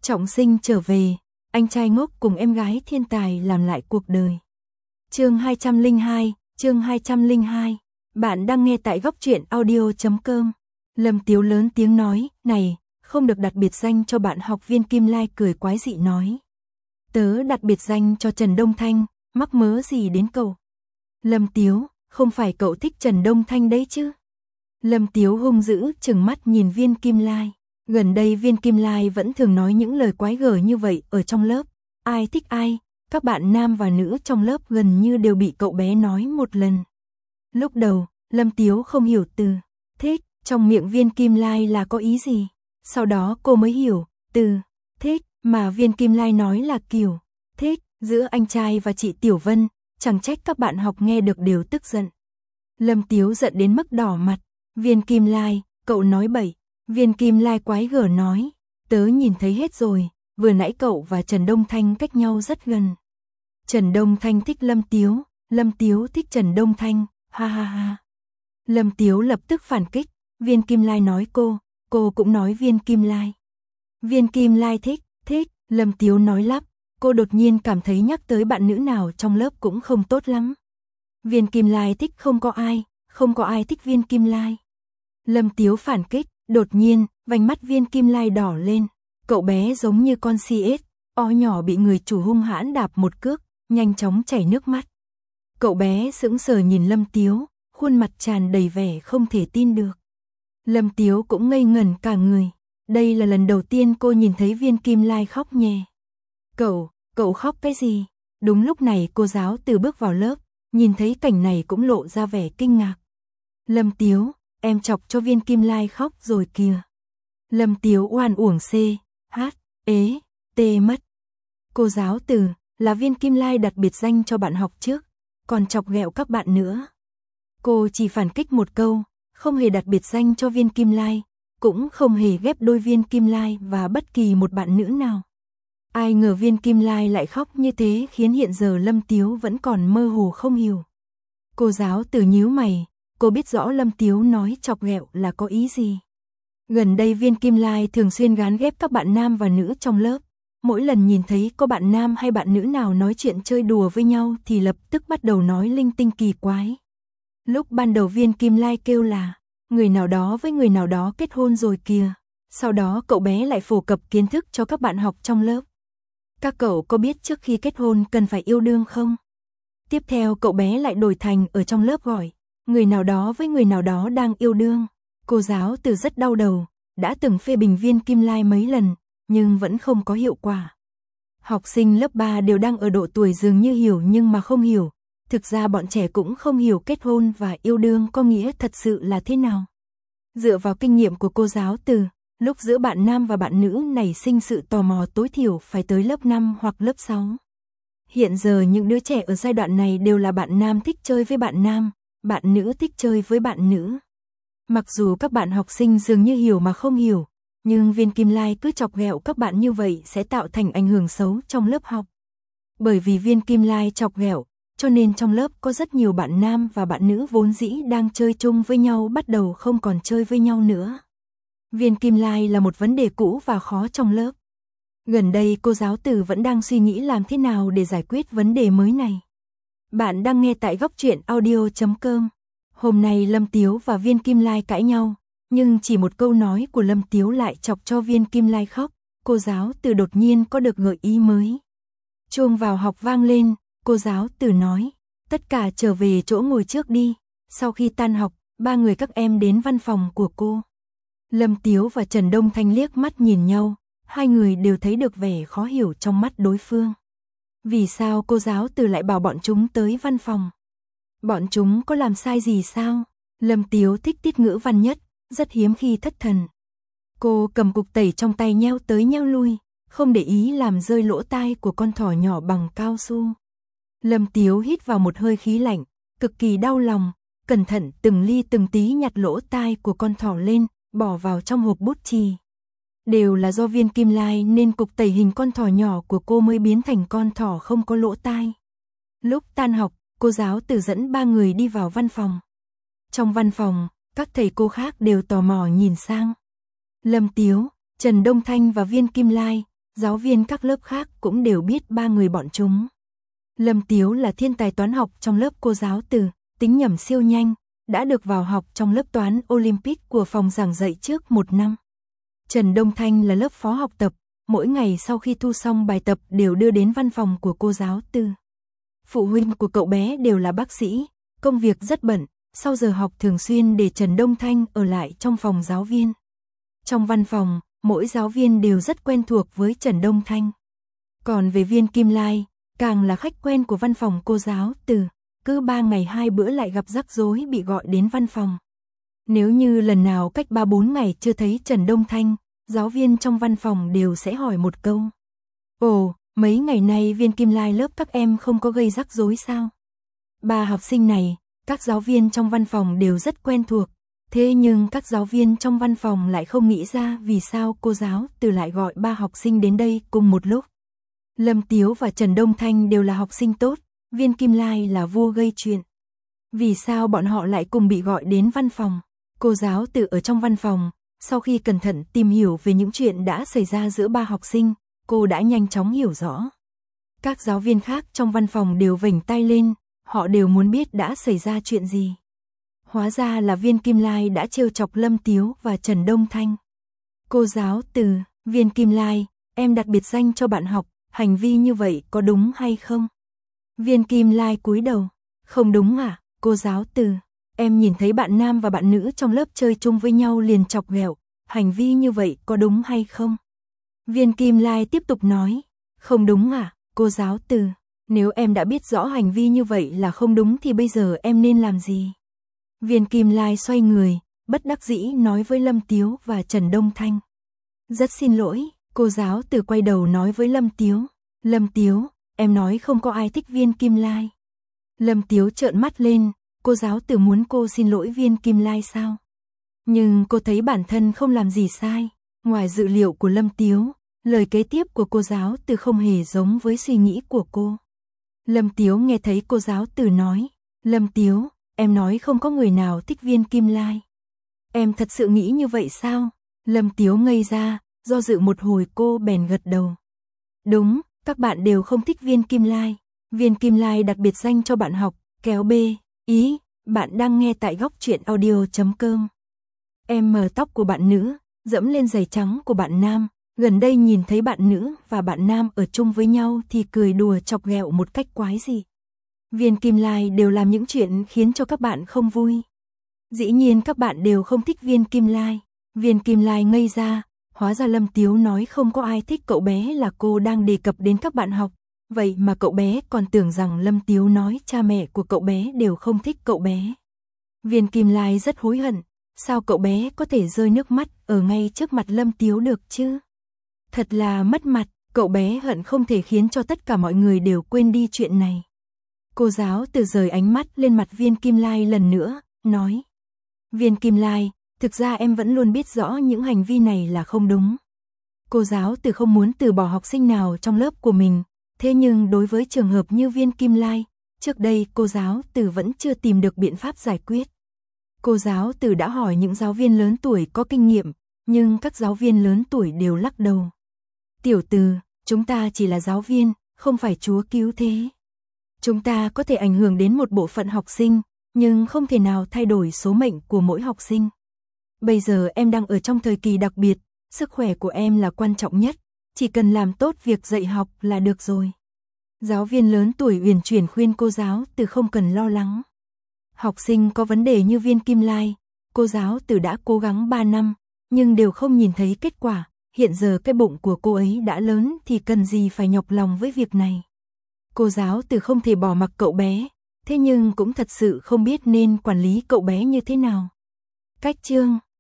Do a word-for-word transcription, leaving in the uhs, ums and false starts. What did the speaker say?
Trọng sinh trở về, anh trai ngốc cùng em gái thiên tài làm lại cuộc đời. Chương hai trăm lẻ hai, chương hai trăm lẻ hai. Bạn đang nghe tại góc truyện audio chấm com. Lâm Tiếu lớn tiếng nói, "Này, không được đặt biệt danh cho bạn học." Viên Kim Lai cười quái dị nói, "Tớ đặt biệt danh cho Trần Đông Thanh, mắc mớ gì đến cậu?" Lâm Tiếu, "Không phải cậu thích Trần Đông Thanh đấy chứ?" Lâm Tiếu hung dữ trừng mắt nhìn Viên Kim Lai. Gần đây Viên Kim Lai vẫn thường nói những lời quái gở như vậy ở trong lớp. Ai thích ai, các bạn nam và nữ trong lớp gần như đều bị cậu bé nói một lần. Lúc đầu, Lâm Tiếu không hiểu từ thích trong miệng Viên Kim Lai là có ý gì. Sau đó cô mới hiểu, từ thích mà Viên Kim Lai nói là kiểu thích giữa anh trai và chị Tiểu Vân, chẳng trách các bạn học nghe được đều tức giận. Lâm Tiếu giận đến mức đỏ mặt. "Viên Kim Lai, cậu nói bậy." Viên Kim Lai quái gở nói, "Tớ nhìn thấy hết rồi, vừa nãy cậu và Trần Đông Thanh cách nhau rất gần. Trần Đông Thanh thích Lâm Tiếu, Lâm Tiếu thích Trần Đông Thanh, ha ha ha." Lâm Tiếu lập tức phản kích, Viên Kim Lai nói cô, cô cũng nói Viên Kim Lai. Viên Kim Lai thích, thích, Lâm Tiếu nói lắp, cô đột nhiên cảm thấy nhắc tới bạn nữ nào trong lớp cũng không tốt lắm. Viên Kim Lai thích không có ai, không có ai thích Viên Kim Lai. Lâm Tiếu phản kích, đột nhiên, vành mắt Viên Kim Lai đỏ lên, cậu bé giống như con si ếch, o nhỏ bị người chủ hung hãn đạp một cước, nhanh chóng chảy nước mắt. Cậu bé sững sờ nhìn Lâm Tiếu, khuôn mặt tràn đầy vẻ không thể tin được. Lâm Tiếu cũng ngây ngẩn cả người, đây là lần đầu tiên cô nhìn thấy Viên Kim Lai khóc nhè. Cậu, cậu khóc cái gì? Đúng lúc này cô giáo từ bước vào lớp, nhìn thấy cảnh này cũng lộ ra vẻ kinh ngạc. Lâm Tiếu, em chọc cho Viên Kim Lai khóc rồi kìa. Lâm Tiếu oan uổng c, h, ế, tê mất. Cô giáo từ, là Viên Kim Lai đặt biệt danh cho bạn học trước, còn chọc ghẹo các bạn nữa. Cô chỉ phản kích một câu, không hề đặt biệt danh cho Viên Kim Lai, cũng không hề ghép đôi Viên Kim Lai và bất kỳ một bạn nữ nào. Ai ngờ Viên Kim Lai lại khóc như thế khiến hiện giờ Lâm Tiếu vẫn còn mơ hồ không hiểu. Cô giáo từ nhíu mày, cô biết rõ Lâm Tiếu nói chọc ghẹo là có ý gì. Gần đây Viên Kim Lai thường xuyên gán ghép các bạn nam và nữ trong lớp. Mỗi lần nhìn thấy có bạn nam hay bạn nữ nào nói chuyện chơi đùa với nhau thì lập tức bắt đầu nói linh tinh kỳ quái. Lúc ban đầu Viên Kim Lai kêu là người nào đó với người nào đó kết hôn rồi kìa. Sau đó cậu bé lại phổ cập kiến thức cho các bạn học trong lớp. Các cậu có biết trước khi kết hôn cần phải yêu đương không? Tiếp theo cậu bé lại đổi thành ở trong lớp gọi người nào đó với người nào đó đang yêu đương. Cô giáo từ rất đau đầu, đã từng phê bình Viên Kim Lai mấy lần, nhưng vẫn không có hiệu quả. Học sinh lớp ba đều đang ở độ tuổi dường như hiểu nhưng mà không hiểu. Thực ra bọn trẻ cũng không hiểu kết hôn và yêu đương có nghĩa thật sự là thế nào. Dựa vào kinh nghiệm của cô giáo từ, lúc giữa bạn nam và bạn nữ nảy sinh sự tò mò tối thiểu phải tới lớp năm hoặc lớp sáu. Hiện giờ những đứa trẻ ở giai đoạn này đều là bạn nam thích chơi với bạn nam, bạn nữ thích chơi với bạn nữ. Mặc dù các bạn học sinh dường như hiểu mà không hiểu, nhưng Viên Kim Lai cứ chọc ghẹo các bạn như vậy sẽ tạo thành ảnh hưởng xấu trong lớp học. Bởi vì Viên Kim Lai chọc ghẹo, cho nên trong lớp có rất nhiều bạn nam và bạn nữ vốn dĩ đang chơi chung với nhau bắt đầu không còn chơi với nhau nữa. Viên Kim Lai là một vấn đề cũ và khó trong lớp. Gần đây cô giáo từ vẫn đang suy nghĩ làm thế nào để giải quyết vấn đề mới này. Bạn đang nghe tại góc truyện audio chấm com. Hôm nay Lâm Tiếu và Viên Kim Lai cãi nhau, nhưng chỉ một câu nói của Lâm Tiếu lại chọc cho Viên Kim Lai khóc. Cô giáo từ đột nhiên có được gợi ý mới. Chuông vào học vang lên, cô giáo từ nói, tất cả trở về chỗ ngồi trước đi. Sau khi tan học, ba người các em đến văn phòng của cô. Lâm Tiếu và Trần Đông Thanh liếc mắt nhìn nhau, hai người đều thấy được vẻ khó hiểu trong mắt đối phương. Vì sao cô giáo từ lại bảo bọn chúng tới văn phòng? Bọn chúng có làm sai gì sao? Lâm Tiếu thích tiết ngữ văn nhất, rất hiếm khi thất thần. Cô cầm cục tẩy trong tay nheo tới nheo lui, không để ý làm rơi lỗ tai của con thỏ nhỏ bằng cao su. Lâm Tiếu hít vào một hơi khí lạnh, cực kỳ đau lòng, cẩn thận từng ly từng tí nhặt lỗ tai của con thỏ lên, bỏ vào trong hộp bút chì. Đều là do Viên Kim Lai nên cục tẩy hình con thỏ nhỏ của cô mới biến thành con thỏ không có lỗ tai. Lúc tan học, cô giáo từ dẫn ba người đi vào văn phòng. Trong văn phòng, các thầy cô khác đều tò mò nhìn sang. Lâm Tiếu, Trần Đông Thanh và Viên Kim Lai, giáo viên các lớp khác cũng đều biết ba người bọn chúng. Lâm Tiếu là thiên tài toán học trong lớp cô giáo Từ, tính nhẩm siêu nhanh, đã được vào học trong lớp toán Olympic của phòng giảng dạy trước một năm. Trần Đông Thanh là lớp phó học tập, mỗi ngày sau khi thu xong bài tập đều đưa đến văn phòng của cô giáo Từ. Phụ huynh của cậu bé đều là bác sĩ, công việc rất bận, sau giờ học thường xuyên để Trần Đông Thanh ở lại trong phòng giáo viên. Trong văn phòng, mỗi giáo viên đều rất quen thuộc với Trần Đông Thanh. Còn về Viên Kim Lai, càng là khách quen của văn phòng cô giáo Từ, cứ ba ngày hai bữa lại gặp rắc rối bị gọi đến văn phòng. Nếu như lần nào cách ba bốn ngày chưa thấy Trần Đông Thanh, giáo viên trong văn phòng đều sẽ hỏi một câu. Ồ, mấy ngày nay Viên Kim Lai lớp các em không có gây rắc rối sao? Ba học sinh này, các giáo viên trong văn phòng đều rất quen thuộc, thế nhưng các giáo viên trong văn phòng lại không nghĩ ra vì sao cô giáo Từ lại gọi ba học sinh đến đây cùng một lúc. Lâm Tiếu và Trần Đông Thanh đều là học sinh tốt, Viên Kim Lai là vua gây chuyện. Vì sao bọn họ lại cùng bị gọi đến văn phòng? Cô giáo Từ ở trong văn phòng, sau khi cẩn thận tìm hiểu về những chuyện đã xảy ra giữa ba học sinh, cô đã nhanh chóng hiểu rõ. Các giáo viên khác trong văn phòng đều vểnh tai lên, họ đều muốn biết đã xảy ra chuyện gì. Hóa ra là Viên Kim Lai đã trêu chọc Lâm Tiếu và Trần Đông Thanh. Cô giáo Từ, Viên Kim Lai, em đặt biệt danh cho bạn học, hành vi như vậy có đúng hay không? Viên Kim Lai cúi đầu, không đúng à, cô giáo Từ, em nhìn thấy bạn nam và bạn nữ trong lớp chơi chung với nhau liền chọc ghẹo, hành vi như vậy có đúng hay không? Viên Kim Lai tiếp tục nói, không đúng à, cô giáo Từ, nếu em đã biết rõ hành vi như vậy là không đúng thì bây giờ em nên làm gì? Viên Kim Lai xoay người, bất đắc dĩ nói với Lâm Tiếu và Trần Đông Thanh. Rất xin lỗi, cô giáo Từ quay đầu nói với Lâm Tiếu. Lâm Tiếu, em nói không có ai thích Viên Kim Lai. Lâm Tiếu trợn mắt lên, cô giáo Từ muốn cô xin lỗi Viên Kim Lai sao? Nhưng cô thấy bản thân không làm gì sai. Ngoài dự liệu của Lâm Tiếu, lời kế tiếp của cô giáo Từ không hề giống với suy nghĩ của cô. Lâm Tiếu nghe thấy cô giáo Từ nói, Lâm Tiếu, em nói không có người nào thích Viên Kim Lai. Em thật sự nghĩ như vậy sao? Lâm Tiếu ngây ra, do dự một hồi cô bèn gật đầu. Đúng, các bạn đều không thích Viên Kim Lai. Viên Kim Lai đặt biệt danh cho bạn học, kéo B, ý, bạn đang nghe tại góc truyện audio chấm com. Em mờ tóc của bạn nữ, dẫm lên giày trắng của bạn nam, gần đây nhìn thấy bạn nữ và bạn nam ở chung với nhau thì cười đùa chọc ghẹo một cách quái dị. Viên Kim Lai đều làm những chuyện khiến cho các bạn không vui. Dĩ nhiên các bạn đều không thích Viên Kim Lai. Viên Kim Lai ngây ra, hóa ra Lâm Tiếu nói không có ai thích cậu bé là cô đang đề cập đến các bạn học. Vậy mà cậu bé còn tưởng rằng Lâm Tiếu nói cha mẹ của cậu bé đều không thích cậu bé. Viên Kim Lai rất hối hận, sao cậu bé có thể rơi nước mắt ở ngay trước mặt Lâm Tiếu được chứ? Thật là mất mặt, cậu bé hận không thể khiến cho tất cả mọi người đều quên đi chuyện này. Cô giáo Từ rời ánh mắt lên mặt Viên Kim Lai lần nữa, nói. Viên Kim Lai, thực ra em vẫn luôn biết rõ những hành vi này là không đúng. Cô giáo Từ không muốn từ bỏ học sinh nào trong lớp của mình, thế nhưng đối với trường hợp như Viên Kim Lai, trước đây cô giáo Từ vẫn chưa tìm được biện pháp giải quyết. Cô giáo Từ đã hỏi những giáo viên lớn tuổi có kinh nghiệm, nhưng các giáo viên lớn tuổi đều lắc đầu. Tiểu Từ, chúng ta chỉ là giáo viên, không phải Chúa cứu thế. Chúng ta có thể ảnh hưởng đến một bộ phận học sinh, nhưng không thể nào thay đổi số mệnh của mỗi học sinh. Bây giờ em đang ở trong thời kỳ đặc biệt, sức khỏe của em là quan trọng nhất, chỉ cần làm tốt việc dạy học là được rồi. Giáo viên lớn tuổi uyển chuyển khuyên cô giáo Từ không cần lo lắng. Học sinh có vấn đề như Viên Kim Lai, cô giáo Từ đã cố gắng ba năm, nhưng đều không nhìn thấy kết quả. Hiện giờ cái bụng của cô ấy đã lớn thì cần gì phải nhọc lòng với việc này. Cô giáo Từ không thể bỏ mặc cậu bé, thế nhưng cũng thật sự không biết nên quản lý cậu bé như thế nào. Cách chương